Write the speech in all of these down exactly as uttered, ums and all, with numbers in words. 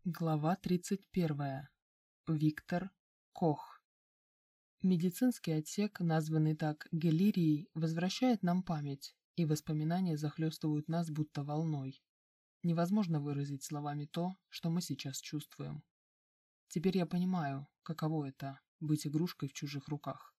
Глава тридцать первая. Виктор Кох. Медицинский отсек, названный так Галерией, возвращает нам память, и воспоминания захлестывают нас будто волной. Невозможно выразить словами то, что мы сейчас чувствуем. Теперь я понимаю, каково это — быть игрушкой в чужих руках.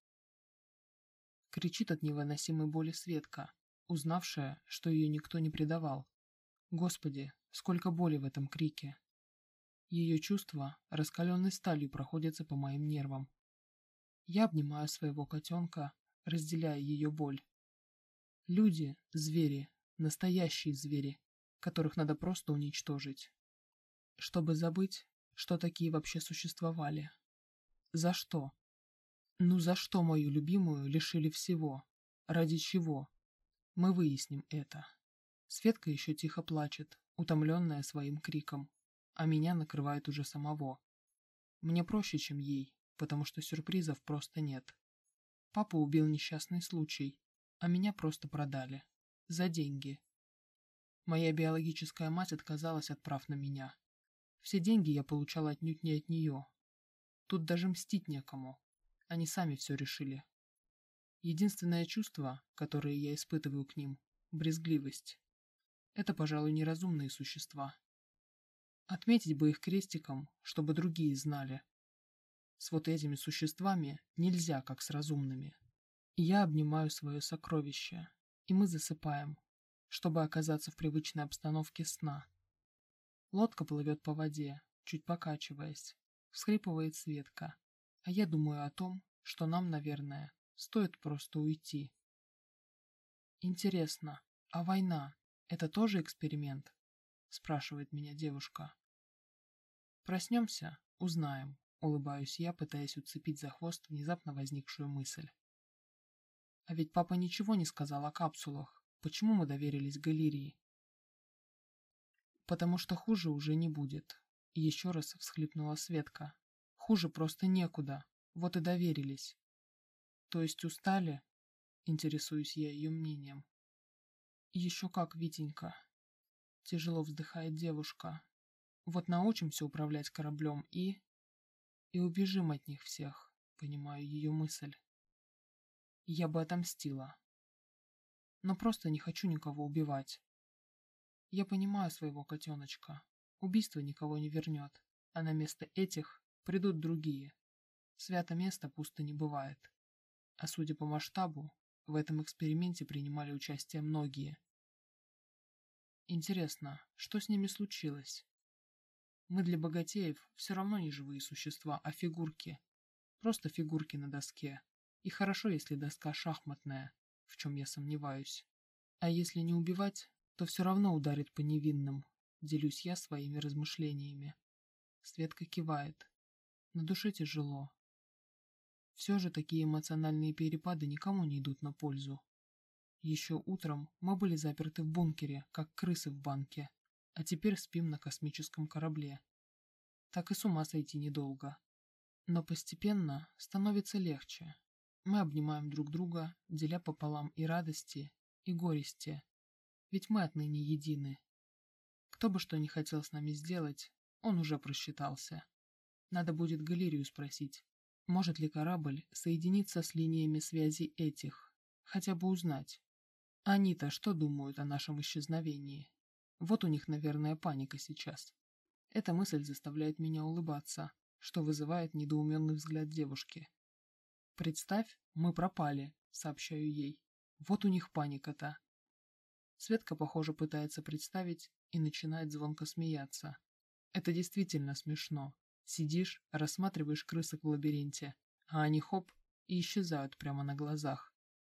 Кричит от невыносимой боли Светка, узнавшая, что ее никто не предавал. Господи, сколько боли в этом крике! Ее чувства раскаленной сталью проходятся по моим нервам. Я обнимаю своего котенка, разделяя ее боль. Люди – звери, настоящие звери, которых надо просто уничтожить. Чтобы забыть, что такие вообще существовали. За что? Ну за что мою любимую лишили всего? Ради чего? Мы выясним это. Светка еще тихо плачет, утомленная своим криком. А меня накрывает уже самого. Мне проще, чем ей, потому что сюрпризов просто нет. Папу убил несчастный случай, а меня просто продали. За деньги. Моя биологическая мать отказалась от прав на меня. Все деньги я получала отнюдь не от нее. Тут даже мстить некому. Они сами все решили. Единственное чувство, которое я испытываю к ним – брезгливость. Это, пожалуй, неразумные существа. Отметить бы их крестиком, чтобы другие знали. С вот этими существами нельзя, как с разумными. Я обнимаю свое сокровище, и мы засыпаем, чтобы оказаться в привычной обстановке сна. Лодка плывет по воде, чуть покачиваясь, всхлипывает Светка, а я думаю о том, что нам, наверное, стоит просто уйти. Интересно, а война – это тоже эксперимент? Спрашивает меня девушка. Проснемся, узнаем, улыбаюсь я, пытаясь уцепить за хвост внезапно возникшую мысль. А ведь папа ничего не сказал о капсулах. Почему мы доверились Галерии? Потому что хуже уже не будет. И еще раз всхлипнула Светка. Хуже просто некуда. Вот и доверились. То есть устали? Интересуюсь я ее мнением. Еще как, Витенька. Тяжело вздыхает девушка. Вот научимся управлять кораблем и... И убежим от них всех, понимаю ее мысль. Я бы отомстила. Но просто не хочу никого убивать. Я понимаю своего котеночка. Убийство никого не вернет, а на место этих придут другие. Свято место пусто не бывает. А судя по масштабу, в этом эксперименте принимали участие многие. Интересно, что с ними случилось? Мы для богатеев все равно не живые существа, а фигурки. Просто фигурки на доске. И хорошо, если доска шахматная, в чем я сомневаюсь. А если не убивать, то все равно ударит по невинным. Делюсь я своими размышлениями. Светка кивает. На душе тяжело. Все же такие эмоциональные перепады никому не идут на пользу. Еще утром мы были заперты в бункере, как крысы в банке. А теперь спим на космическом корабле. Так и с ума сойти недолго. Но постепенно становится легче. Мы обнимаем друг друга, деля пополам и радости, и горести. Ведь мы отныне едины. Кто бы что ни хотел с нами сделать, он уже просчитался. Надо будет Галерию спросить, может ли корабль соединиться с линиями связи этих, хотя бы узнать. Они-то что думают о нашем исчезновении? Вот у них, наверное, паника сейчас. Эта мысль заставляет меня улыбаться, что вызывает недоуменный взгляд девушки. «Представь, мы пропали», — сообщаю ей. «Вот у них паника-то». Светка, похоже, пытается представить и начинает звонко смеяться. Это действительно смешно. Сидишь, рассматриваешь крысок в лабиринте, а они хоп и исчезают прямо на глазах.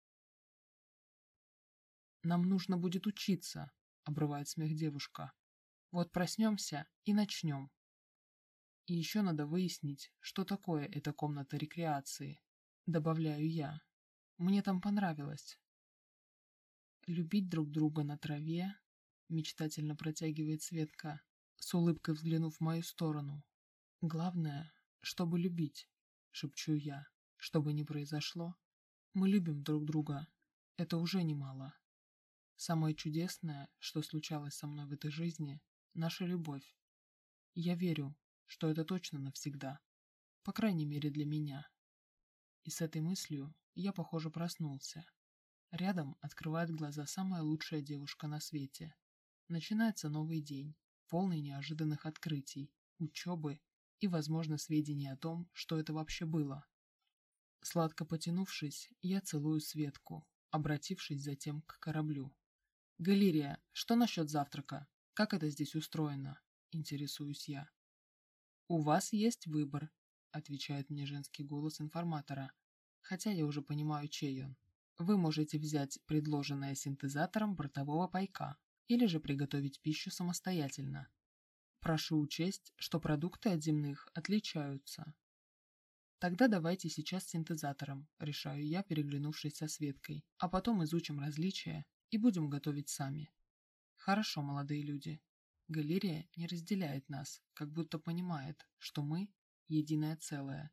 «Нам нужно будет учиться», — обрывает смех девушка. «Вот проснемся и начнем. И еще надо выяснить, что такое эта комната рекреации», — добавляю я. «Мне там понравилось». «Любить друг друга на траве», — мечтательно протягивает Светка, с улыбкой взглянув в мою сторону. «Главное, чтобы любить», — шепчу я. «Что бы ни произошло, мы любим друг друга. Это уже немало. Самое чудесное, что случалось со мной в этой жизни, — наша любовь. Я верю, что это точно навсегда. По крайней мере для меня. И с этой мыслью я, похоже, проснулся. Рядом открывает глаза самая лучшая девушка на свете. Начинается новый день, полный неожиданных открытий, учебы и, возможно, сведений о том, что это вообще было. Сладко потянувшись, я целую Светку, обратившись затем к кораблю. «Галерия, что насчет завтрака? Как это здесь устроено?» – интересуюсь я. «У вас есть выбор», – отвечает мне женский голос информатора, хотя я уже понимаю, чей он. «Вы можете взять предложенное синтезатором бортового пайка или же приготовить пищу самостоятельно. Прошу учесть, что продукты от земных отличаются». «Тогда давайте сейчас с синтезатором», – решаю я, переглянувшись со Светкой, «а потом изучим различия и будем готовить сами». «Хорошо, молодые люди». Галерия не разделяет нас, как будто понимает, что мы – единое целое.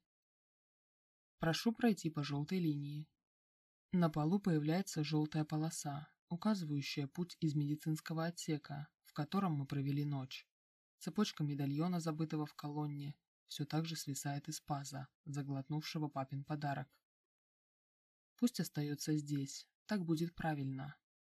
Прошу пройти по желтой линии. На полу появляется желтая полоса, указывающая путь из медицинского отсека, в котором мы провели ночь. Цепочка медальона, забытого в колонне, все так же свисает из паза, заглотнувшего папин подарок. Пусть остается здесь, так будет правильно.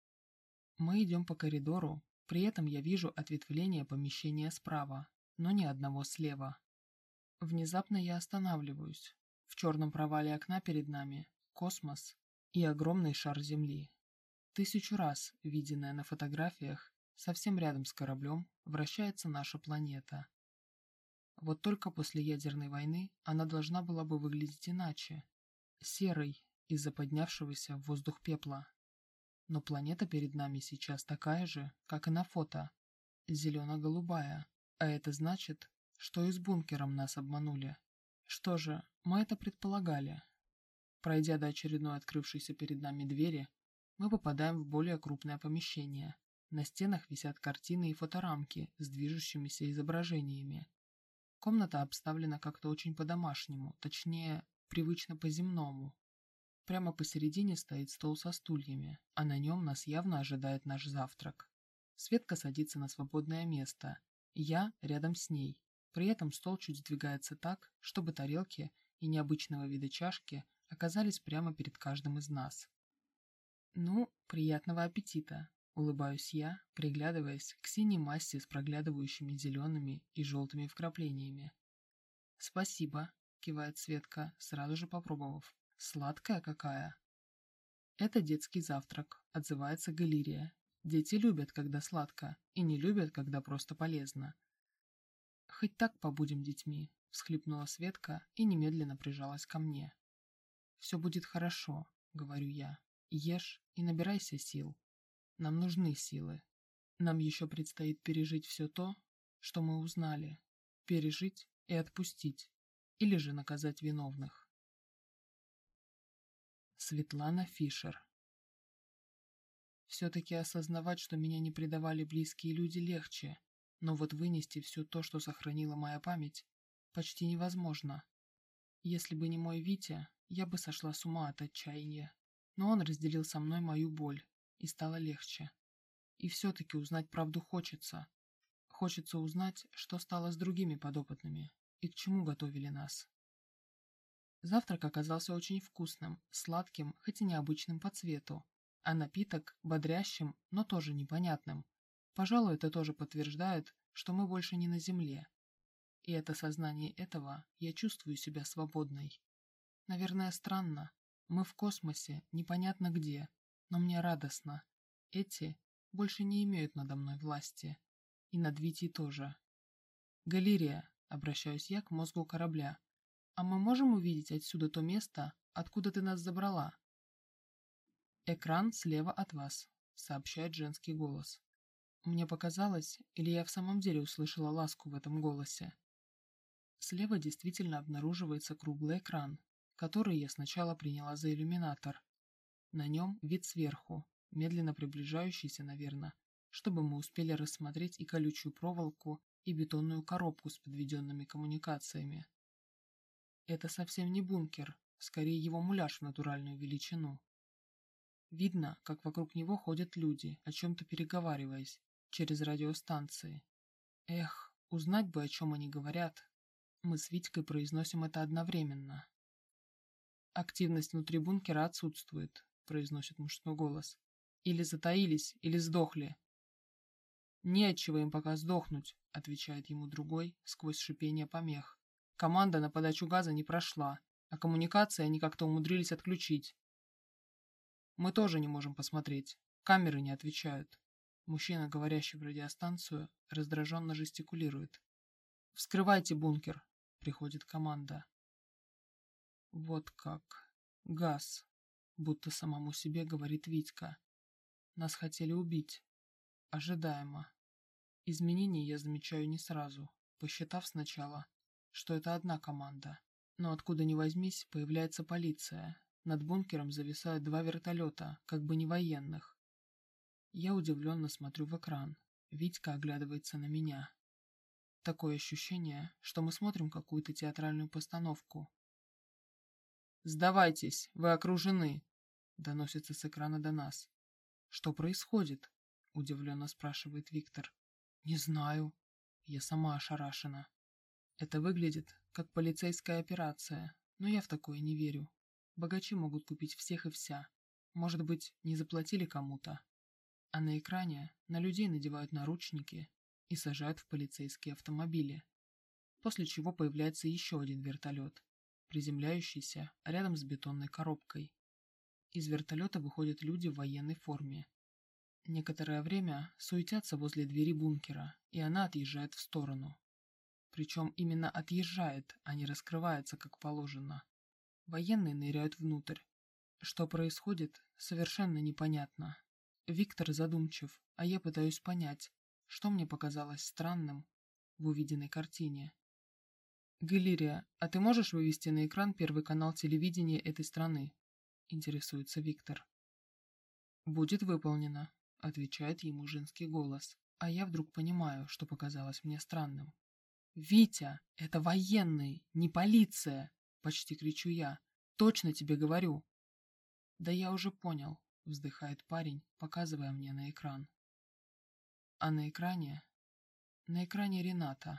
Мы идем по коридору, при этом я вижу ответвление помещения справа, но ни одного слева. Внезапно я останавливаюсь. В черном провале окна перед нами космос и огромный шар Земли. Тысячу раз, виденная на фотографиях, совсем рядом с кораблем вращается наша планета. Вот только после ядерной войны она должна была бы выглядеть иначе. Серой из-за поднявшегося в воздух пепла. Но планета перед нами сейчас такая же, как и на фото. Зелено-голубая. А это значит, что и с бункером нас обманули. Что же, мы это предполагали. Пройдя до очередной открывшейся перед нами двери, мы попадаем в более крупное помещение. На стенах висят картины и фоторамки с движущимися изображениями. Комната обставлена как-то очень по-домашнему, точнее, привычно по-земному. Прямо посередине стоит стол со стульями, а на нем нас явно ожидает наш завтрак. Светка садится на свободное место, я рядом с ней. При этом стол чуть сдвигается так, чтобы тарелки и необычного вида чашки оказались прямо перед каждым из нас. «Ну, приятного аппетита!» – улыбаюсь я, приглядываясь к синей массе с проглядывающими зелеными и желтыми вкраплениями. «Спасибо!» – кивает Светка, сразу же попробовав. «Сладкая какая!» «Это детский завтрак», – отзывается Галерия. «Дети любят, когда сладко, и не любят, когда просто полезно». «Хоть так побудем детьми», – всхлипнула Светка и немедленно прижалась ко мне. «Все будет хорошо», – говорю я. «Ешь и набирайся сил. Нам нужны силы. Нам еще предстоит пережить все то, что мы узнали. Пережить и отпустить. Или же наказать виновных». Светлана Фишер. Все-таки осознавать, что меня не предавали близкие люди, легче, но вот вынести все то, что сохранила моя память, почти невозможно. Если бы не мой Витя, я бы сошла с ума от отчаяния, но он разделил со мной мою боль, и стало легче. И все-таки узнать правду хочется. Хочется узнать, что стало с другими подопытными и к чему готовили нас. Завтрак оказался очень вкусным, сладким, хоть и необычным по цвету, а напиток бодрящим, но тоже непонятным. Пожалуй, это тоже подтверждает, что мы больше не на Земле. И от осознания этого я чувствую себя свободной. Наверное, странно. Мы в космосе, непонятно где, но мне радостно. Эти больше не имеют надо мной власти. И над Витей тоже. «Галерия», — обращаюсь я к мозгу корабля, «а мы можем увидеть отсюда то место, откуда ты нас забрала?» «Экран слева от вас», — сообщает женский голос. Мне показалось, или я в самом деле услышала ласку в этом голосе. Слева действительно обнаруживается круглый экран, который я сначала приняла за иллюминатор. На нем вид сверху, медленно приближающийся, наверное, чтобы мы успели рассмотреть и колючую проволоку, и бетонную коробку с подведенными коммуникациями. Это совсем не бункер, скорее его муляж в натуральную величину. Видно, как вокруг него ходят люди, о чем-то переговариваясь, через радиостанции. Эх, Узнать бы, о чем они говорят. Мы с Витькой произносим это одновременно. «Активность внутри бункера отсутствует», — произносит мужской голос. «Или затаились, или сдохли». «Нечего им пока сдохнуть», — отвечает ему другой сквозь шипение помех. «Команда на подачу газа не прошла, а коммуникации они как-то умудрились отключить. Мы тоже не можем посмотреть. Камеры не отвечают». Мужчина, говорящий в радиостанцию, раздраженно жестикулирует. «Вскрывайте бункер», — приходит команда. Вот как. Газ. Будто самому себе говорит Витька. Нас хотели убить. Ожидаемо. Изменений я замечаю не сразу, посчитав сначала, что это одна команда. Но откуда ни возьмись, появляется полиция. Над бункером зависают два вертолета, как бы не военных. Я удивленно смотрю в экран. Витька оглядывается на меня. Такое ощущение, что мы смотрим какую-то театральную постановку. «Сдавайтесь, вы окружены!» — доносится с экрана до нас. «Что происходит?» — удивленно спрашивает Виктор. «Не знаю. Я сама ошарашена. Это выглядит как полицейская операция, но я в такое не верю. Богачи могут купить всех и вся. Может быть, не заплатили кому-то. А на экране на людей надевают наручники и сажают в полицейские автомобили. После чего появляется еще один вертолет, приземляющийся рядом с бетонной коробкой. Из вертолета выходят люди в военной форме. Некоторое время суетятся возле двери бункера, и она отъезжает в сторону. Причем именно отъезжает, а не раскрывается, как положено. Военные ныряют внутрь. Что происходит, совершенно непонятно. Виктор задумчив, а я пытаюсь понять, что мне показалось странным в увиденной картине. «Галерия, а ты можешь вывести на экран первый канал телевидения этой страны?» – интересуется Виктор. «Будет выполнено», – отвечает ему женский голос, а я вдруг понимаю, что показалось мне странным. «Витя, это военные, не полиция!» – почти кричу я. «Точно тебе говорю!» «Да я уже понял», – вздыхает парень, показывая мне на экран. А на экране... На экране Рената.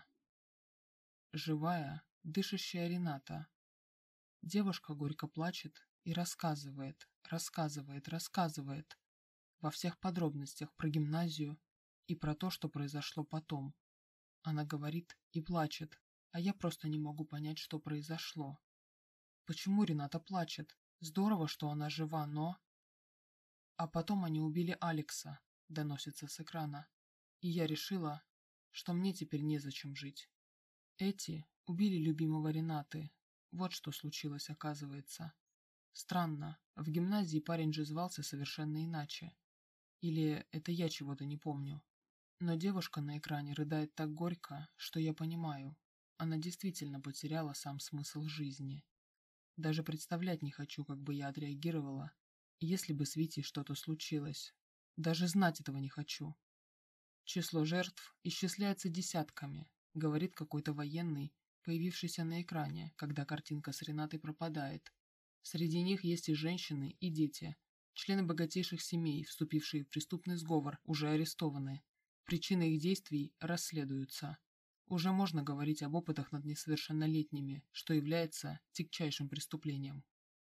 Живая, дышащая Рената. Девушка горько плачет и рассказывает, рассказывает, рассказывает во всех подробностях про гимназию и про то, что произошло потом. Она говорит и плачет, а я просто не могу понять, что произошло. Почему Рената плачет? Здорово, что она жива, но... А потом они убили Алекса, доносится с экрана. И я решила, что мне теперь незачем жить. Эти убили любимого Ренаты. Вот что случилось, оказывается. Странно, в гимназии парень же звался совершенно иначе. Или это я чего-то не помню. Но девушка на экране рыдает так горько, что я понимаю, она действительно потеряла сам смысл жизни. Даже представлять не хочу, как бы я отреагировала, если бы с Витей что-то случилось. Даже знать этого не хочу. Число жертв исчисляется десятками, говорит какой-то военный, появившийся на экране, когда картинка с Ренатой пропадает. Среди них есть и женщины, и дети, члены богатейших семей, вступившие в преступный сговор, уже арестованы. Причины их действий расследуются. Уже можно говорить об опытах над несовершеннолетними, что является тягчайшим преступлением.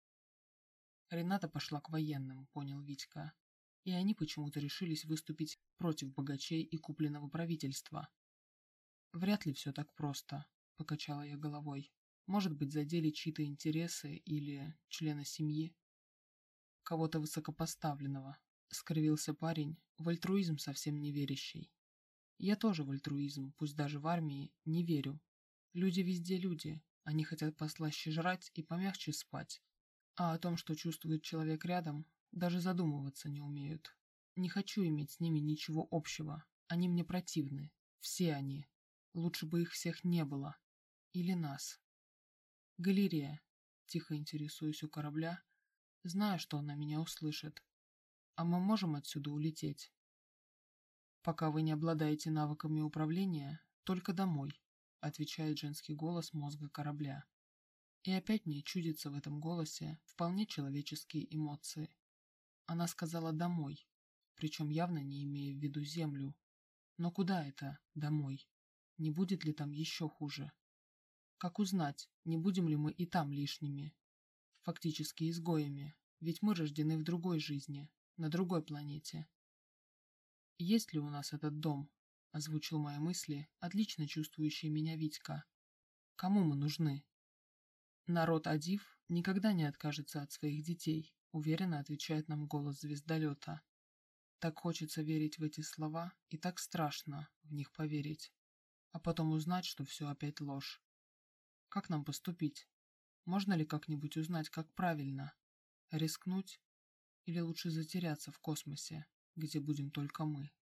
Рената пошла к военным, понял Витька. И они почему-то решились выступить против богачей и купленного правительства. Вряд ли все так просто, покачала я головой. Может быть, задели чьи-то интересы или члена семьи? Кого-то высокопоставленного, скривился парень, в альтруизм совсем не верящий. Я тоже в альтруизм, пусть даже в армии, не верю. Люди везде люди, они хотят послаще жрать и помягче спать. А о том, что чувствует человек рядом, даже задумываться не умеют. Не хочу иметь с ними ничего общего, они мне противны, все они. Лучше бы их всех не было. Или нас. Галерея. Тихо интересуюсь у корабля, зная, что она меня услышит. А мы можем отсюда улететь? Пока вы не обладаете навыками управления, только домой, отвечает женский голос мозга корабля. И опять мне чудится в этом голосе вполне человеческие эмоции. Она сказала «домой», причем явно не имея в виду землю. Но куда это «домой»? не будет ли там еще хуже? Как узнать, не будем ли мы и там лишними? Фактически изгоями, ведь мы рождены в другой жизни, на другой планете. «Есть ли у нас этот дом?» – озвучил мои мысли, отлично чувствующий меня Витька. «Кому мы нужны?» «Народ Адив никогда не откажется от своих детей», – уверенно отвечает нам голос звездолета. Так хочется верить в эти слова, и так страшно в них поверить, а потом узнать, что все опять ложь. Как нам поступить? Можно ли как-нибудь узнать, как правильно? Рискнуть? Или лучше затеряться в космосе, где будем только мы?